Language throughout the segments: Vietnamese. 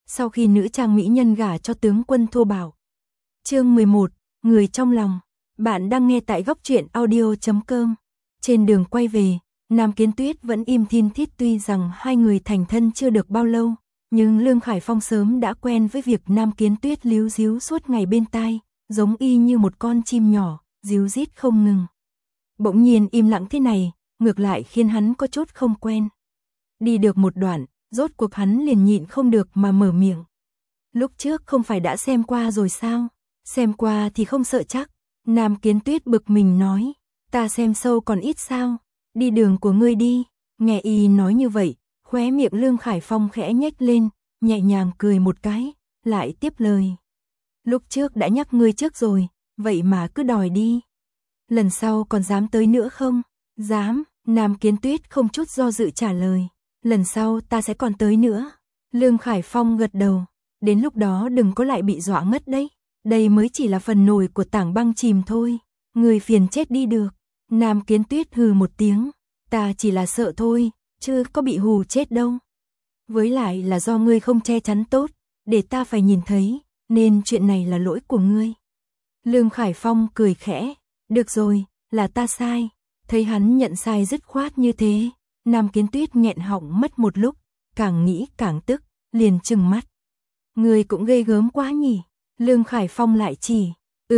sau khi nữ trang mỹ nhân gả cho tướng quân thô bạo. Chương 11, người trong lòng. Bạn đang nghe tại góc truyện audio.com. Trên đường quay về, Nam Kiến Tuyết vẫn im thin thít, tuy rằng hai người thành thân chưa được bao lâu, nhưng Lương Khải Phong sớm đã quen với việc Nam Kiến Tuyết líu díu suốt ngày bên tai, giống y như một con chim nhỏ, díu rít không ngừng. Bỗng nhiên im lặng thế này, ngược lại khiến hắn có chút không quen. Đi được một đoạn, rốt cuộc hắn liền nhịn không được mà mở miệng. Lúc trước không phải đã xem qua rồi sao? Xem qua thì không sợ chắc. Nam Kiến Tuyết bực mình nói, ta xem sâu còn ít sao? Đi đường của ngươi đi. Nghe y nói như vậy, khóe miệng Lương Khải Phong khẽ nhếch lên, nhẹ nhàng cười một cái, lại tiếp lời. Lúc trước đã nhắc ngươi trước rồi, vậy mà cứ đòi đi. Lần sau còn dám tới nữa không? Dám. Nam Kiến Tuyết không chút do dự trả lời. Lần sau ta sẽ còn tới nữa. Lương Khải Phong gật đầu. Đến lúc đó đừng có lại bị dọa ngất đấy. Đây mới chỉ là phần nổi của tảng băng chìm thôi. Người phiền chết đi được. Nam Kiến Tuyết hừ một tiếng. Ta chỉ là sợ thôi, chứ có bị hù chết đâu. Với lại là do ngươi không che chắn tốt, để ta phải nhìn thấy, nên chuyện này là lỗi của ngươi. Lương Khải Phong cười khẽ. Được rồi, là ta sai. Thấy hắn nhận sai dứt khoát như thế, Nam Kiến Tuyết nghẹn họng mất một lúc, càng nghĩ càng tức, liền trừng mắt. Ngươi cũng ghê gớm quá nhỉ. Lương Khải Phong lại chỉ,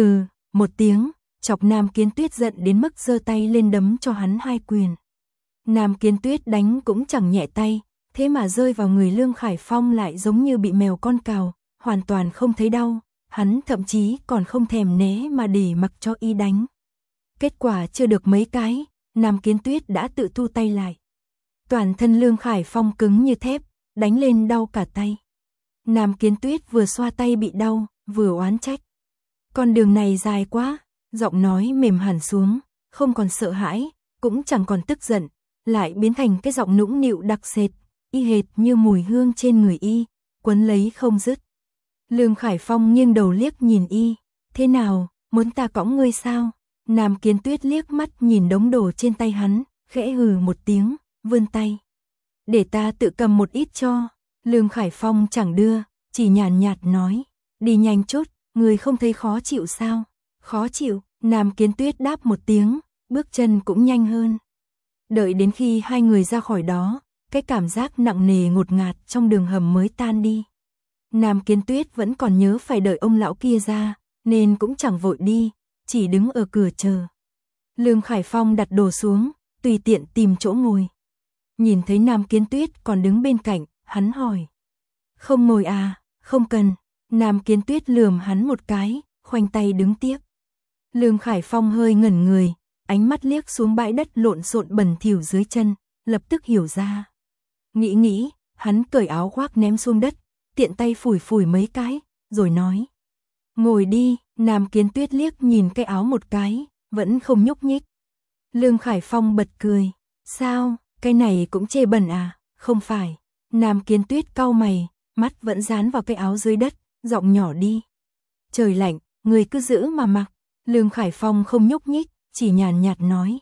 một tiếng, chọc Nam Kiến Tuyết giận đến mức giơ tay lên đấm cho hắn hai quyền. Nam Kiến Tuyết đánh cũng chẳng nhẹ tay, thế mà rơi vào người Lương Khải Phong lại giống như bị mèo con cào, hoàn toàn không thấy đau, hắn thậm chí còn không thèm né mà để mặc cho y đánh. Kết quả chưa được mấy cái, Nam Kiến Tuyết đã tự thu tay lại. Toàn thân Lương Khải Phong cứng như thép, đánh lên đau cả tay. Nam Kiến Tuyết vừa xoa tay bị đau, vừa oán trách. Con đường này dài quá, giọng nói mềm hẳn xuống, không còn sợ hãi, cũng chẳng còn tức giận, lại biến thành cái giọng nũng nịu đặc sệt, y hệt như mùi hương trên người y, quấn lấy không dứt. Lương Khải Phong nghiêng đầu liếc nhìn y, thế nào, muốn ta cõng ngươi sao? Nam Kiến Tuyết liếc mắt nhìn đống đồ trên tay hắn, khẽ hừ một tiếng, vươn tay. Để ta tự cầm một ít cho. Lương Khải Phong chẳng đưa, chỉ nhàn nhạt nói, đi nhanh chút, người không thấy khó chịu sao? Khó chịu. Nam Kiến Tuyết đáp một tiếng, bước chân cũng nhanh hơn. Đợi đến khi hai người ra khỏi đó, cái cảm giác nặng nề ngột ngạt trong đường hầm mới tan đi. Nam Kiến Tuyết vẫn còn nhớ phải đợi ông lão kia ra, nên cũng chẳng vội đi, chỉ đứng ở cửa chờ. Lương Khải Phong đặt đồ xuống, tùy tiện tìm chỗ ngồi. Nhìn thấy Nam Kiến Tuyết còn đứng bên cạnh, hắn hỏi. Không ngồi à? Không cần. Nam Kiến Tuyết lườm hắn một cái, khoanh tay đứng tiếp. Lương Khải Phong hơi ngẩn người, ánh mắt liếc xuống bãi đất lộn xộn bẩn thỉu dưới chân, lập tức hiểu ra. Nghĩ, hắn cởi áo khoác ném xuống đất, tiện tay phủi phủi mấy cái, rồi nói. Ngồi đi. Nam Kiến Tuyết liếc nhìn cái áo một cái, vẫn không nhúc nhích. Lương Khải Phong bật cười. Sao, cái này cũng chê bẩn à? Không phải. Nam Kiến Tuyết cau mày, mắt vẫn dán vào cái áo dưới đất, giọng nhỏ đi. Trời lạnh, người cứ giữ mà mặc. Lương Khải Phong không nhúc nhích, chỉ nhàn nhạt nói.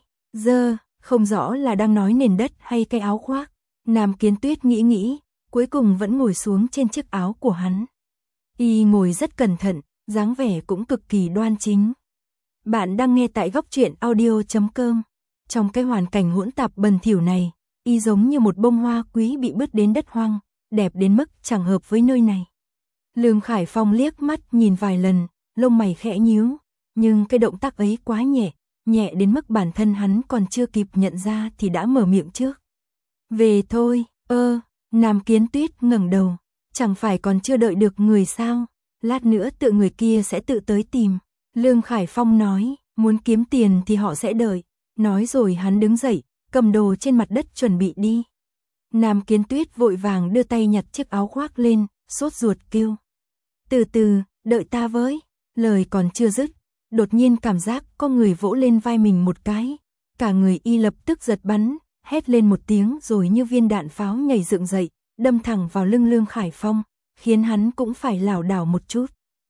Không rõ là đang nói nền đất hay cái áo khoác. Nam Kiến Tuyết nghĩ, cuối cùng vẫn ngồi xuống trên chiếc áo của hắn. Y ngồi rất cẩn thận, dáng vẻ cũng cực kỳ đoan chính. Bạn đang nghe tại góc truyện audio.com. Trong cái hoàn cảnh hỗn tạp bẩn thỉu này, y giống như một bông hoa quý bị bứt đến đất hoang, đẹp đến mức chẳng hợp với nơi này. Lương Khải Phong liếc mắt nhìn vài lần, lông mày khẽ nhíu, nhưng cái động tác ấy quá nhẹ đến mức bản thân hắn còn chưa kịp nhận ra thì đã mở miệng trước. Về thôi. Nam Kiến Tuyết ngẩng đầu, chẳng phải còn chưa đợi được người sao? Lát nữa tự người kia sẽ tự tới tìm. Lương Khải Phong nói, muốn kiếm tiền thì họ sẽ đợi. Nói rồi hắn đứng dậy, cầm đồ trên mặt đất chuẩn bị đi. Nam Kiến Tuyết vội vàng đưa tay nhặt chiếc áo khoác lên, sốt ruột kêu. Từ từ, đợi ta với. Lời còn chưa dứt, đột nhiên cảm giác có người vỗ lên vai mình một cái. Cả người y lập tức giật bắn, hét lên một tiếng rồi như viên đạn pháo nhảy dựng dậy, đâm thẳng vào lưng Lương Khải Phong, khiến hắn cũng phải lảo đảo một chút.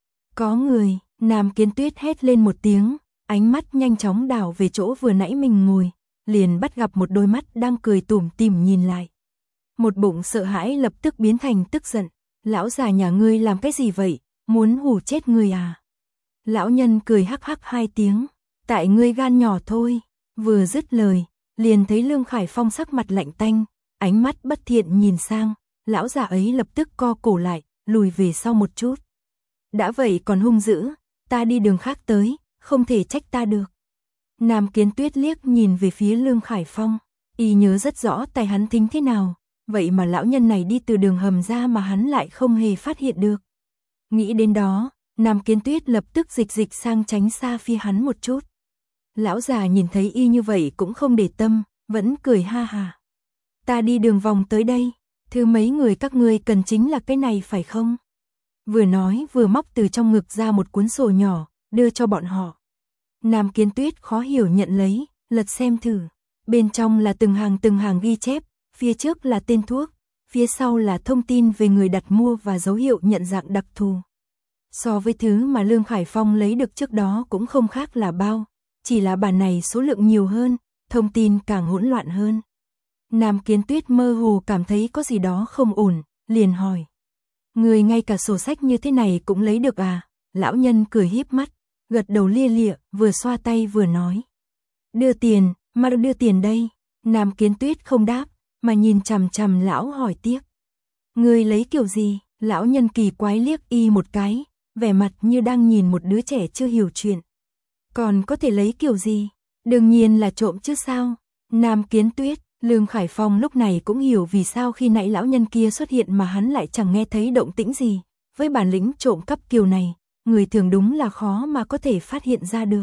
Có người. Nam Kiến Tuyết hét lên một tiếng, ánh mắt nhanh chóng đảo về chỗ vừa nãy mình ngồi, liền bắt gặp một đôi mắt đang cười tủm tỉm nhìn lại. Một bụng sợ hãi lập tức biến thành tức giận, Lão già nhà ngươi làm cái gì vậy, muốn hù chết người à? Lão nhân cười hắc hắc 2 tiếng, tại ngươi gan nhỏ thôi. Vừa dứt lời, liền thấy Lương Khải Phong sắc mặt lạnh tanh, ánh mắt bất thiện nhìn sang, lão già ấy lập tức co cổ lại, lùi về sau một chút. Đã vậy còn hung dữ, ta đi đường khác tới, không thể trách ta được. Nam Kiến Tuyết liếc nhìn về phía Lương Khải Phong, y nhớ rất rõ tay hắn thính thế nào, vậy mà lão nhân này đi từ đường hầm ra mà hắn lại không hề phát hiện được. Nghĩ đến đó, Nam Kiến Tuyết lập tức dịch sang tránh xa phía hắn một chút. Lão già nhìn thấy y như vậy cũng không để tâm, vẫn cười ha ha. Ta đi đường vòng tới đây, thứ mấy người các ngươi cần chính là cái này phải không? Vừa nói vừa móc từ trong ngực ra một cuốn sổ nhỏ, đưa cho bọn họ. Nam Kiến Tuyết khó hiểu nhận lấy, lật xem thử. Bên trong là từng hàng ghi chép, phía trước là tên thuốc, phía sau là thông tin về người đặt mua và dấu hiệu nhận dạng đặc thù. So với thứ mà Lương Khải Phong lấy được trước đó cũng không khác là bao, chỉ là bản này số lượng nhiều hơn, thông tin càng hỗn loạn hơn. Nam Kiến Tuyết mơ hồ cảm thấy có gì đó không ổn, liền hỏi. Người ngay cả sổ sách như thế này cũng lấy được à? Lão nhân cười híp mắt, gật đầu lia lịa, vừa xoa tay vừa nói. Đưa tiền, mà đưa tiền đây. Nam Kiến Tuyết không đáp, mà nhìn chằm chằm lão hỏi tiếp. Người lấy kiểu gì? Lão nhân kỳ quái liếc y một cái, vẻ mặt như đang nhìn một đứa trẻ chưa hiểu chuyện. Còn có thể lấy kiểu gì? Đương nhiên là trộm chứ sao? Nam Kiến Tuyết, Lương Khải Phong lúc này cũng hiểu vì sao khi nãy lão nhân kia xuất hiện mà hắn lại chẳng nghe thấy động tĩnh gì. Với bản lĩnh trộm cắp kiểu này, người thường đúng là khó mà có thể phát hiện ra được.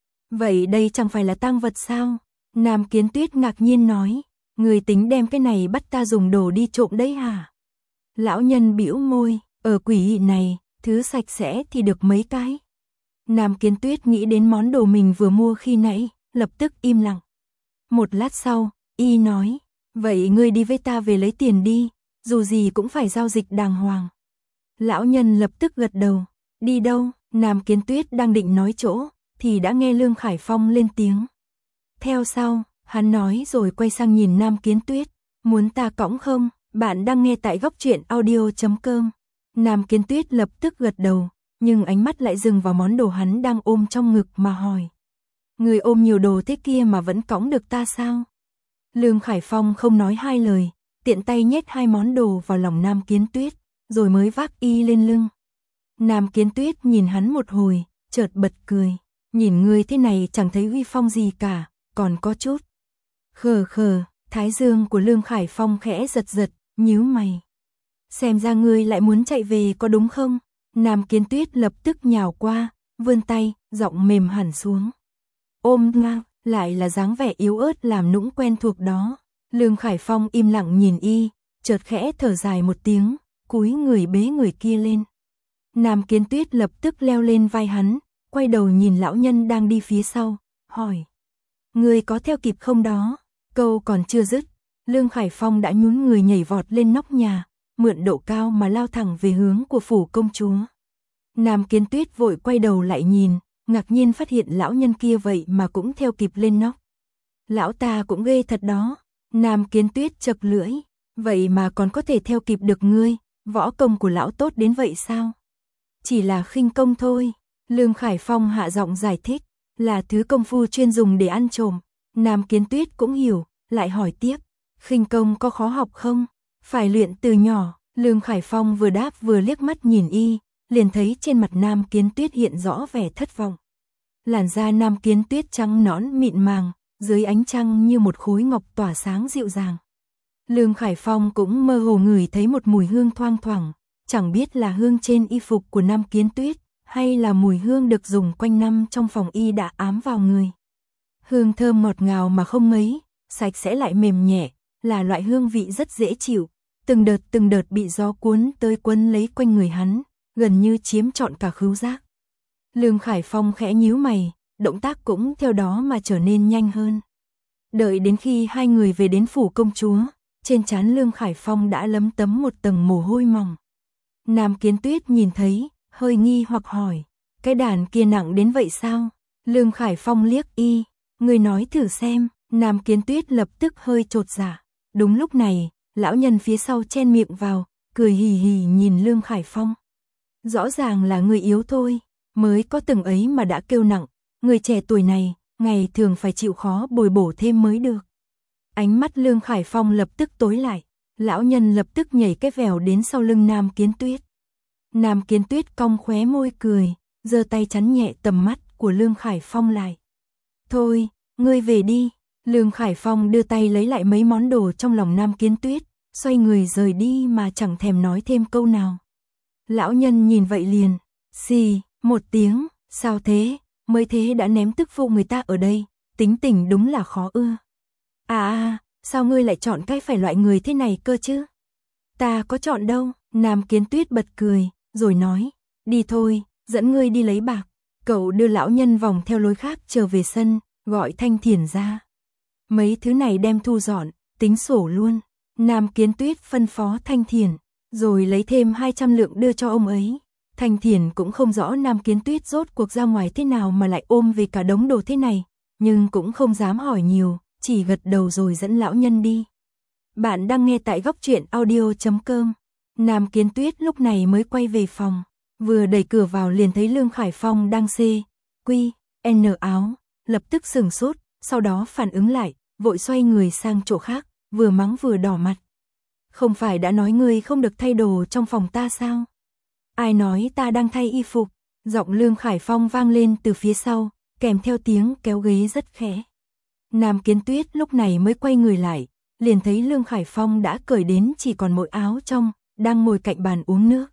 Vậy đây chẳng phải là tang vật sao? Nam Kiến Tuyết ngạc nhiên nói, người tính đem cái này bắt ta dùng đồ đi trộm đấy hả? Lão nhân bĩu môi, ở quỷ dị này, thứ sạch sẽ thì được mấy cái. Nam Kiến Tuyết nghĩ đến món đồ mình vừa mua khi nãy, lập tức im lặng. Một lát sau, y nói, vậy ngươi đi với ta về lấy tiền đi, dù gì cũng phải giao dịch đàng hoàng. Lão nhân lập tức gật đầu, đi đâu? Nam Kiến Tuyết đang định nói chỗ, thì đã nghe Lương Khải Phong lên tiếng. Theo sau, hắn nói rồi quay sang nhìn Nam Kiến Tuyết, muốn ta cõng không? Bạn đang nghe tại Góc Truyện Audio.com. Nam Kiến Tuyết lập tức gật đầu, nhưng ánh mắt lại dừng vào món đồ hắn đang ôm trong ngực mà hỏi. Người ôm nhiều đồ thế kia mà vẫn cõng được ta sao? Lương Khải Phong không nói hai lời, tiện tay nhét 2 món đồ vào lòng Nam Kiến Tuyết, rồi mới vác y lên lưng. Nam Kiến Tuyết nhìn hắn một hồi, chợt bật cười. Nhìn ngươi thế này chẳng thấy uy phong gì cả, còn có chút. Khờ, thái dương của Lương Khải Phong khẽ giật, nhíu mày. Xem ra ngươi lại muốn chạy về có đúng không? Nam Kiến Tuyết lập tức nhào qua, vươn tay, giọng mềm hẳn xuống. Ôm ngang, lại là dáng vẻ yếu ớt làm nũng quen thuộc đó. Lương Khải Phong im lặng nhìn y, chợt khẽ thở dài một tiếng, cúi người bế người kia lên. Nam Kiến Tuyết lập tức leo lên vai hắn, quay đầu nhìn lão nhân đang đi phía sau, hỏi. Người có theo kịp không đó? Câu còn chưa dứt, Lương Khải Phong đã nhún người nhảy vọt lên nóc nhà, mượn độ cao mà lao thẳng về hướng của phủ công chúa. Nam Kiến Tuyết vội quay đầu lại nhìn, ngạc nhiên phát hiện lão nhân kia vậy mà cũng theo kịp lên nóc. Lão ta cũng ghê thật đó. Nam Kiến Tuyết chật lưỡi, vậy mà còn có thể theo kịp được ngươi, võ công của lão tốt đến vậy sao? Chỉ là khinh công thôi. Lương Khải Phong hạ giọng giải thích, là thứ công phu chuyên dùng để ăn trộm. Nam Kiến Tuyết cũng hiểu, lại hỏi tiếp, khinh công có khó học không? Phải luyện từ nhỏ. Lương Khải Phong vừa đáp vừa liếc mắt nhìn y, liền thấy trên mặt Nam Kiến Tuyết hiện rõ vẻ thất vọng. Làn da Nam Kiến Tuyết trắng nõn mịn màng, dưới ánh trăng như một khối ngọc tỏa sáng dịu dàng. Lương Khải Phong cũng mơ hồ ngửi thấy một mùi hương thoang thoảng, chẳng biết là hương trên y phục của Nam Kiến Tuyết, hay là mùi hương được dùng quanh năm trong phòng y đã ám vào người. Hương thơm ngọt ngào mà không mấy, sạch sẽ lại mềm nhẹ, là loại hương vị rất dễ chịu, từng đợt bị gió cuốn tới quấn lấy quanh người hắn, gần như chiếm trọn cả khứu giác. Lương Khải Phong khẽ nhíu mày, động tác cũng theo đó mà trở nên nhanh hơn. Đợi đến khi hai người về đến phủ công chúa, trên trán Lương Khải Phong đã lấm tấm một tầng mồ hôi mỏng. Nam Kiến Tuyết nhìn thấy, hơi nghi hoặc hỏi, cái đàn kia nặng đến vậy sao? Lương Khải Phong liếc y, người nói thử xem. Nam Kiến Tuyết lập tức hơi chột dạ. Đúng lúc này, lão nhân phía sau chen miệng vào, cười hì hì nhìn Lương Khải Phong. Rõ ràng là người yếu thôi, mới có từng ấy mà đã kêu nặng, người trẻ tuổi này, ngày thường phải chịu khó bồi bổ thêm mới được. Ánh mắt Lương Khải Phong lập tức tối lại, lão nhân lập tức nhảy cái vèo đến sau lưng Nam Kiến Tuyết. Nam Kiến Tuyết cong khóe môi cười, giơ tay chắn nhẹ tầm mắt của Lương Khải Phong lại. Thôi, ngươi về đi. Lương Khải Phong đưa tay lấy lại mấy món đồ trong lòng Nam Kiến Tuyết, xoay người rời đi mà chẳng thèm nói thêm câu nào. Lão nhân nhìn vậy liền, xì, một tiếng, sao thế, mới thế đã ném tức phụ người ta ở đây, tính tình đúng là khó ưa. Sao ngươi lại chọn cái phải loại người thế này cơ chứ? Ta có chọn đâu, Nam Kiến Tuyết bật cười, rồi nói, đi thôi, dẫn ngươi đi lấy bạc. Cậu đưa lão nhân vòng theo lối khác trở về sân, gọi Thanh Thiền ra. Mấy thứ này đem thu dọn, tính sổ luôn. Nam Kiến Tuyết phân phó Thanh Thiền, rồi lấy thêm 200 lượng đưa cho ông ấy. Thanh Thiền cũng không rõ Nam Kiến Tuyết rốt cuộc ra ngoài thế nào mà lại ôm về cả đống đồ thế này, nhưng cũng không dám hỏi nhiều, chỉ gật đầu rồi dẫn lão nhân đi. Bạn đang nghe tại góc truyện audio.com. Nam Kiến Tuyết lúc này mới quay về phòng, vừa đẩy cửa vào liền thấy Lương Khải Phong đang N áo, lập tức sửng sốt, sau đó phản ứng lại, vội xoay người sang chỗ khác, vừa mắng vừa đỏ mặt. Không phải đã nói ngươi không được thay đồ trong phòng ta sao? Ai nói ta đang thay y phục? Giọng Lương Khải Phong vang lên từ phía sau, kèm theo tiếng kéo ghế rất khẽ. Nam Kiến Tuyết lúc này mới quay người lại, liền thấy Lương Khải Phong đã cởi đến chỉ còn mỗi áo trong, đang ngồi cạnh bàn uống nước.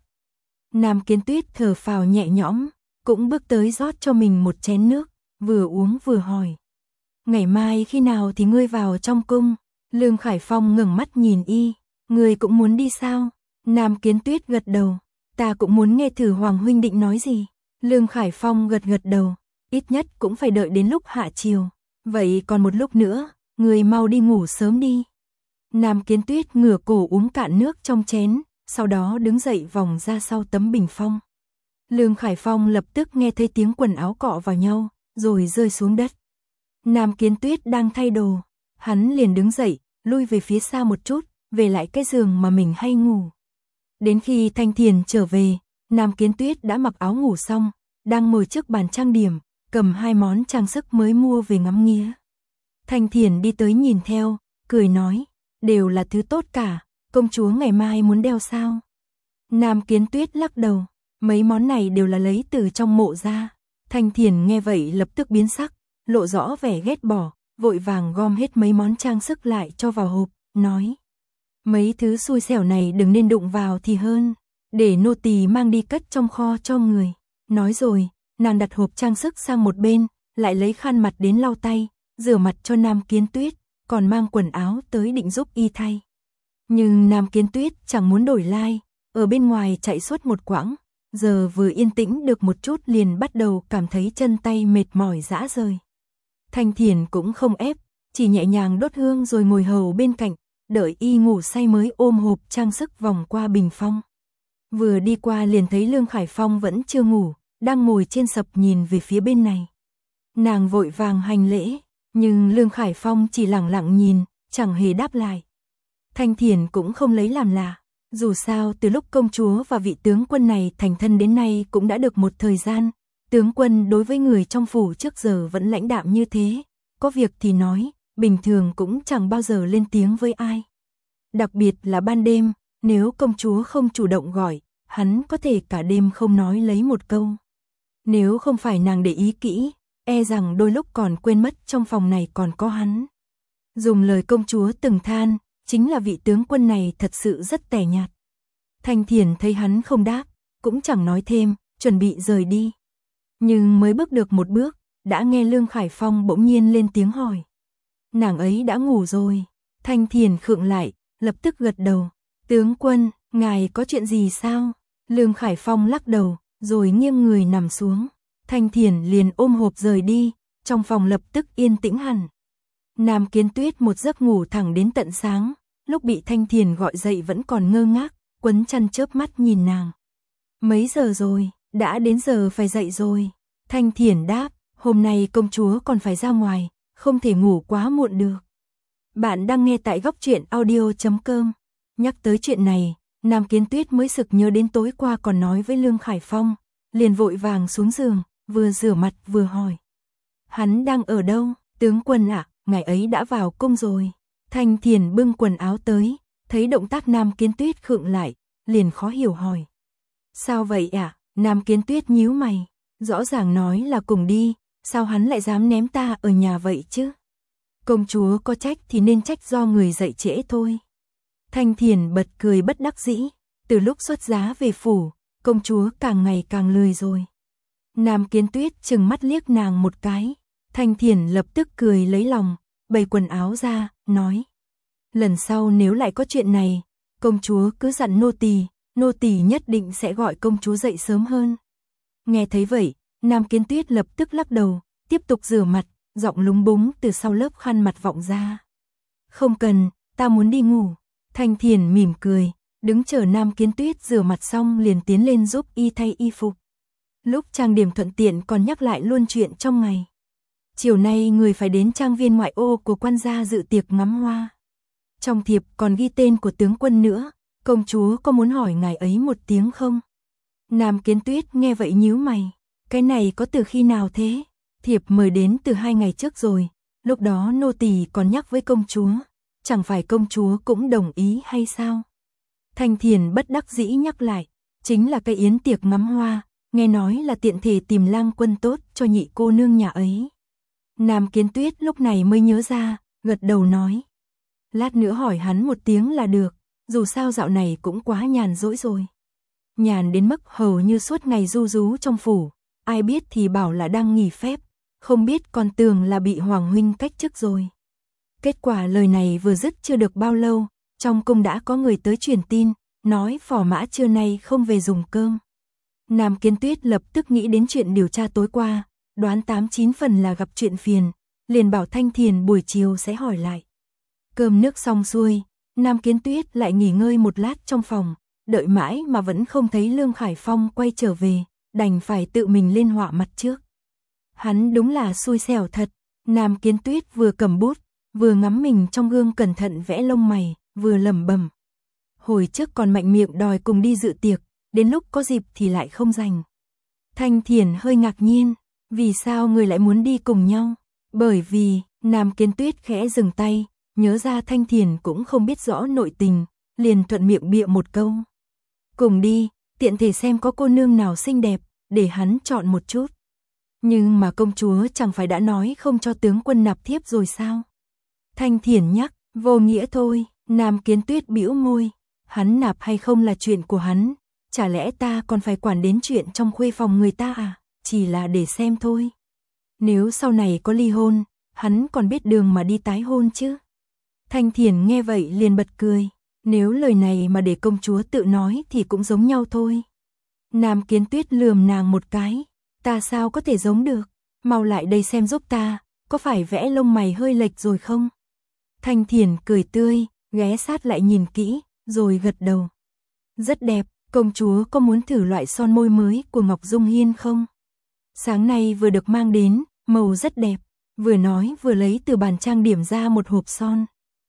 Nam Kiến Tuyết thở phào nhẹ nhõm, cũng bước tới rót cho mình một chén nước, vừa uống vừa hỏi. Ngày mai khi nào thì ngươi vào trong cung? Lương Khải Phong ngẩng mắt nhìn y, ngươi cũng muốn đi sao? Nam Kiến Tuyết gật đầu, ta cũng muốn nghe thử Hoàng huynh định nói gì. Lương Khải Phong gật đầu, ít nhất cũng phải đợi đến lúc hạ chiều. Vậy còn một lúc nữa, ngươi mau đi ngủ sớm đi. Nam Kiến Tuyết ngửa cổ uống cạn nước trong chén, sau đó đứng dậy vòng ra sau tấm bình phong. Lương Khải Phong lập tức nghe thấy tiếng quần áo cọ vào nhau, rồi rơi xuống đất. Nam Kiến Tuyết đang thay đồ, hắn liền đứng dậy, lui về phía xa một chút, về lại cái giường mà mình hay ngủ. Đến khi Thanh Thiền trở về, Nam Kiến Tuyết đã mặc áo ngủ xong, đang ngồi trước bàn trang điểm, cầm 2 món trang sức mới mua về ngắm nghía. Thanh Thiền đi tới nhìn theo, cười nói, đều là thứ tốt cả, công chúa ngày mai muốn đeo sao? Nam Kiến Tuyết lắc đầu, mấy món này đều là lấy từ trong mộ ra. Thanh Thiền nghe vậy lập tức biến sắc, lộ rõ vẻ ghét bỏ, vội vàng gom hết mấy món trang sức lại cho vào hộp, nói. Mấy thứ xui xẻo này đừng nên đụng vào thì hơn, để nô tỳ mang đi cất trong kho cho người. Nói rồi, nàng đặt hộp trang sức sang một bên, lại lấy khăn mặt đến lau tay, rửa mặt cho Nam Kiến Tuyết, còn mang quần áo tới định giúp y thay. Nhưng Nam Kiến Tuyết chẳng muốn đổi lai, ở bên ngoài chạy suốt một quãng, giờ vừa yên tĩnh được một chút liền bắt đầu cảm thấy chân tay mệt mỏi rã rời. Thanh Thiền cũng không ép, chỉ nhẹ nhàng đốt hương rồi ngồi hầu bên cạnh, đợi y ngủ say mới ôm hộp trang sức vòng qua bình phong. Vừa đi qua liền thấy Lương Khải Phong vẫn chưa ngủ, đang ngồi trên sập nhìn về phía bên này. Nàng vội vàng hành lễ, nhưng Lương Khải Phong chỉ lẳng lặng nhìn, chẳng hề đáp lại. Thanh Thiền cũng không lấy làm lạ, dù sao từ lúc công chúa và vị tướng quân này thành thân đến nay cũng đã được một thời gian, tướng quân đối với người trong phủ trước giờ vẫn lãnh đạm như thế, có việc thì nói, bình thường cũng chẳng bao giờ lên tiếng với ai. Đặc biệt là ban đêm, nếu công chúa không chủ động gọi, hắn có thể cả đêm không nói lấy một câu. Nếu không phải nàng để ý kỹ, e rằng đôi lúc còn quên mất trong phòng này còn có hắn. Dùng lời công chúa từng than, chính là vị tướng quân này thật sự rất tẻ nhạt. Thanh Thiền thấy hắn không đáp, cũng chẳng nói thêm, chuẩn bị rời đi. Nhưng mới bước được một bước, đã nghe Lương Khải Phong bỗng nhiên lên tiếng hỏi. Nàng ấy đã ngủ rồi. Thanh Thiền khựng lại, lập tức gật đầu. Tướng quân, ngài có chuyện gì sao? Lương Khải Phong lắc đầu, rồi nghiêng người nằm xuống. Thanh Thiền liền ôm hộp rời đi, trong phòng lập tức yên tĩnh hẳn. Nam Kiến Tuyết một giấc ngủ thẳng đến tận sáng, lúc bị Thanh Thiền gọi dậy vẫn còn ngơ ngác, quấn chăn chớp mắt nhìn nàng. Mấy giờ rồi, đã đến giờ phải dậy rồi. Thanh Thiền đáp, hôm nay công chúa còn phải ra ngoài, không thể ngủ quá muộn được. Bạn đang nghe tại góc truyện audio.com. Nhắc tới chuyện này, Nam Kiến Tuyết mới sực nhớ đến tối qua còn nói với Lương Khải Phong, liền vội vàng xuống giường, vừa rửa mặt vừa hỏi. Hắn đang ở đâu? Tướng quân ạ, ngày ấy đã vào cung rồi. Thanh Thiền bưng quần áo tới, thấy động tác Nam Kiến Tuyết khựng lại, liền khó hiểu hỏi. Sao vậy ạ? Nam Kiến Tuyết nhíu mày, rõ ràng nói là cùng đi, sao hắn lại dám ném ta ở nhà vậy chứ? Công chúa có trách thì nên trách do người dậy trễ thôi. Thanh Thiền bật cười bất đắc dĩ, từ lúc xuất giá về phủ, công chúa càng ngày càng lười rồi. Nam Kiến Tuyết trừng mắt liếc nàng một cái, Thanh Thiền lập tức cười lấy lòng, bày quần áo ra, nói. Lần sau nếu lại có chuyện này, công chúa cứ dặn nô tỳ nhất định sẽ gọi công chúa dậy sớm hơn. Nghe thấy vậy, Nam Kiến Tuyết lập tức lắc đầu, tiếp tục rửa mặt, giọng lúng búng từ sau lớp khăn mặt vọng ra. Không cần, ta muốn đi ngủ. Thanh Thiền mỉm cười, đứng chờ Nam Kiến Tuyết rửa mặt xong liền tiến lên giúp y thay y phục. Lúc trang điểm thuận tiện còn nhắc lại luôn chuyện trong ngày. Chiều nay người phải đến trang viên ngoại ô của quan gia dự tiệc ngắm hoa. Trong thiệp còn ghi tên của tướng quân nữa, công chúa có muốn hỏi ngài ấy một tiếng không? Nam Kiến Tuyết nghe vậy nhíu mày, cái này có từ khi nào thế? Thiệp mời đến từ 2 ngày trước rồi, lúc đó nô tỳ còn nhắc với công chúa, chẳng phải công chúa cũng đồng ý hay sao? Thanh Thiền bất đắc dĩ nhắc lại, chính là cái yến tiệc ngắm hoa, nghe nói là tiện thể tìm lang quân tốt cho nhị cô nương nhà ấy. Nam Kiến Tuyết lúc này mới nhớ ra, gật đầu nói. Lát nữa hỏi hắn một tiếng là được, dù sao dạo này cũng quá nhàn rỗi rồi. Nhàn đến mức hầu như suốt ngày ru rú trong phủ, ai biết thì bảo là đang nghỉ phép, không biết còn tưởng là bị Hoàng huynh cách chức rồi. Kết quả lời này vừa dứt chưa được bao lâu, trong cung đã có người tới truyền tin, nói phò mã trưa nay không về dùng cơm. Nam Kiến Tuyết lập tức nghĩ đến chuyện điều tra tối qua, đoán 8-9 phần là gặp chuyện phiền, liền bảo Thanh Thiền buổi chiều sẽ hỏi lại. Cơm nước xong xuôi, Nam Kiến Tuyết lại nghỉ ngơi một lát trong phòng, đợi mãi mà vẫn không thấy Lương Khải Phong quay trở về, đành phải tự mình lên họa mặt trước. Hắn đúng là xui xẻo thật, Nam Kiến Tuyết vừa cầm bút, vừa ngắm mình trong gương cẩn thận vẽ lông mày, vừa lẩm bẩm. Hồi trước còn mạnh miệng đòi cùng đi dự tiệc, đến lúc có dịp thì lại không rảnh. Thanh Thiền hơi ngạc nhiên, vì sao người lại muốn đi cùng nhau? Bởi vì, Nam Kiến Tuyết khẽ dừng tay, nhớ ra Thanh Thiền cũng không biết rõ nội tình, liền thuận miệng bịa một câu. Cùng đi, tiện thể xem có cô nương nào xinh đẹp, để hắn chọn một chút. Nhưng mà công chúa chẳng phải đã nói không cho tướng quân nạp thiếp rồi sao? Thanh Thiền nhắc, vô nghĩa thôi, Nam Kiến Tuyết bĩu môi, hắn nạp hay không là chuyện của hắn, chả lẽ ta còn phải quản đến chuyện trong khuê phòng người ta à, chỉ là để xem thôi. Nếu sau này có ly hôn, hắn còn biết đường mà đi tái hôn chứ. Thanh Thiền nghe vậy liền bật cười, nếu lời này mà để công chúa tự nói thì cũng giống nhau thôi. Nam Kiến Tuyết lườm nàng một cái, ta sao có thể giống được, mau lại đây xem giúp ta, có phải vẽ lông mày hơi lệch rồi không? Thanh Thiền cười tươi, ghé sát lại nhìn kỹ, rồi gật đầu. Rất đẹp, công chúa có muốn thử loại son môi mới của Ngọc Dung Hiên không? Sáng nay vừa được mang đến, màu rất đẹp, vừa nói vừa lấy từ bàn trang điểm ra một hộp son.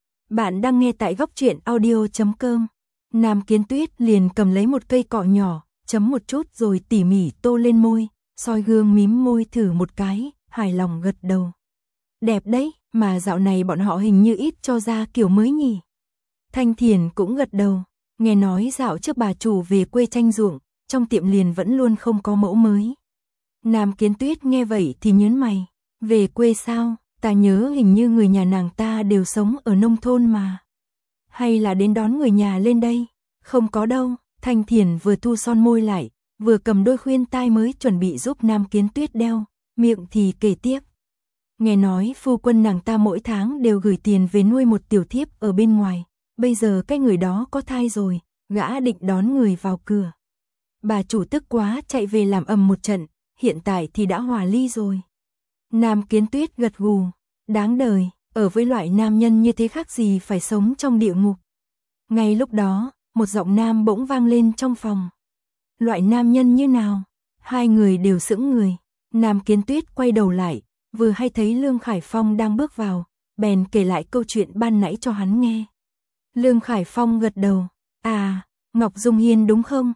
Bạn đang nghe tại góc truyện audio.com. Nam Kiến Tuyết liền cầm lấy một cây cọ nhỏ, chấm một chút rồi tỉ mỉ tô lên môi, soi gương mím môi thử một cái, hài lòng gật đầu. Đẹp đấy, mà dạo này bọn họ hình như ít cho ra kiểu mới nhỉ. Thanh Thiền cũng gật đầu, nghe nói dạo trước bà chủ về quê tranh ruộng, trong tiệm liền vẫn luôn không có mẫu mới. Nam Kiến Tuyết nghe vậy thì nhớn mày, về quê sao, ta nhớ hình như người nhà nàng ta đều sống ở nông thôn mà. Hay là đến đón người nhà lên đây? Không có đâu, Thanh Thiền vừa thu son môi lại, vừa cầm đôi khuyên tai mới chuẩn bị giúp Nam Kiến Tuyết đeo, miệng thì kể tiếp. Nghe nói phu quân nàng ta mỗi tháng đều gửi tiền về nuôi một tiểu thiếp ở bên ngoài, bây giờ cái người đó có thai rồi, gã định đón người vào cửa. Bà chủ tức quá chạy về làm ầm một trận, hiện tại thì đã hòa ly rồi. Nam Kiến Tuyết gật gù, đáng đời, ở với loại nam nhân như thế khác gì phải sống trong địa ngục. Ngay lúc đó, một giọng nam bỗng vang lên trong phòng. Loại nam nhân như nào? Hai người đều sững người. Nam Kiến Tuyết quay đầu lại, vừa hay thấy Lương Khải Phong đang bước vào, bèn kể lại câu chuyện ban nãy cho hắn nghe. Lương Khải Phong gật đầu, à, Ngọc Dung Hiên đúng không?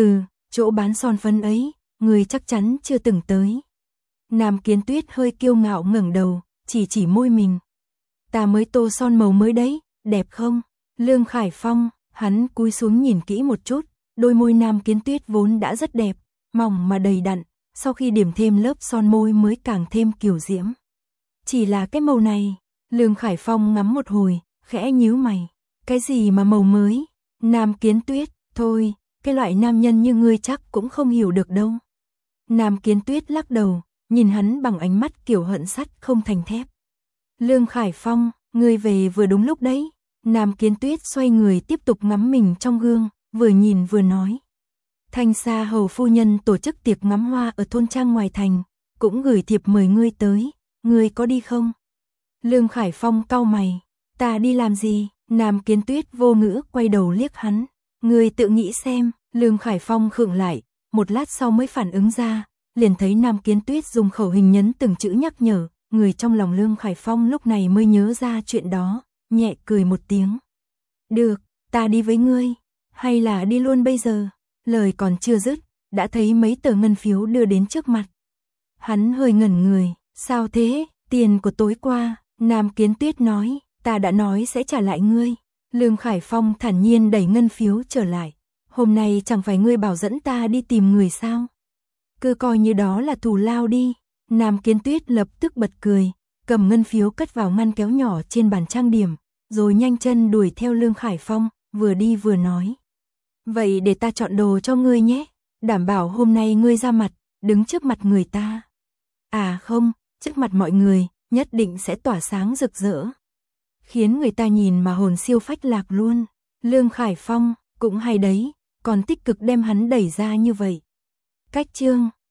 Chỗ bán son phấn ấy, người chắc chắn chưa từng tới. Nam Kiến Tuyết hơi kiêu ngạo ngẩng đầu, chỉ môi mình. Ta mới tô son màu mới đấy, đẹp không? Lương Khải Phong, hắn cúi xuống nhìn kỹ một chút, đôi môi Nam Kiến Tuyết vốn đã rất đẹp, mỏng mà đầy đặn, sau khi điểm thêm lớp son môi mới càng thêm kiều diễm. Chỉ là cái màu này, Lương Khải Phong ngắm một hồi, khẽ nhíu mày. Cái gì mà màu mới? Nam Kiến Tuyết, thôi, cái loại nam nhân như ngươi chắc cũng không hiểu được đâu. Nam Kiến Tuyết lắc đầu, nhìn hắn bằng ánh mắt kiểu hận sắt không thành thép. Lương Khải Phong, ngươi về vừa đúng lúc đấy. Nam Kiến Tuyết xoay người tiếp tục ngắm mình trong gương, vừa nhìn vừa nói. Thanh Sa hầu phu nhân tổ chức tiệc ngắm hoa ở thôn trang ngoài thành, cũng gửi thiệp mời ngươi tới, ngươi có đi không? Lương Khải Phong cau mày, ta đi làm gì? Nam Kiến Tuyết vô ngữ quay đầu liếc hắn, ngươi tự nghĩ xem. Lương Khải Phong khựng lại, một lát sau mới phản ứng ra, liền thấy Nam Kiến Tuyết dùng khẩu hình nhấn từng chữ nhắc nhở, người trong lòng Lương Khải Phong lúc này mới nhớ ra chuyện đó, nhẹ cười một tiếng. Được, ta đi với ngươi, hay là đi luôn bây giờ? Lời còn chưa dứt, đã thấy mấy tờ ngân phiếu đưa đến trước mặt. Hắn hơi ngẩn người, sao thế? Tiền của tối qua. Nam Kiến Tuyết nói, ta đã nói sẽ trả lại ngươi. Lương Khải Phong thản nhiên đẩy ngân phiếu trở lại. Hôm nay chẳng phải ngươi bảo dẫn ta đi tìm người sao? Cứ coi như đó là thù lao đi. Nam Kiến Tuyết lập tức bật cười, cầm ngân phiếu cất vào ngăn kéo nhỏ trên bàn trang điểm, rồi nhanh chân đuổi theo Lương Khải Phong, vừa đi vừa nói. Vậy để ta chọn đồ cho ngươi nhé, đảm bảo hôm nay ngươi ra mặt, đứng trước mặt người ta. À không, trước mặt mọi người, nhất định sẽ tỏa sáng rực rỡ. Khiến người ta nhìn mà hồn siêu phách lạc luôn. Lương Khải Phong, cũng hay đấy, còn tích cực đem hắn đẩy ra như vậy. Cách chương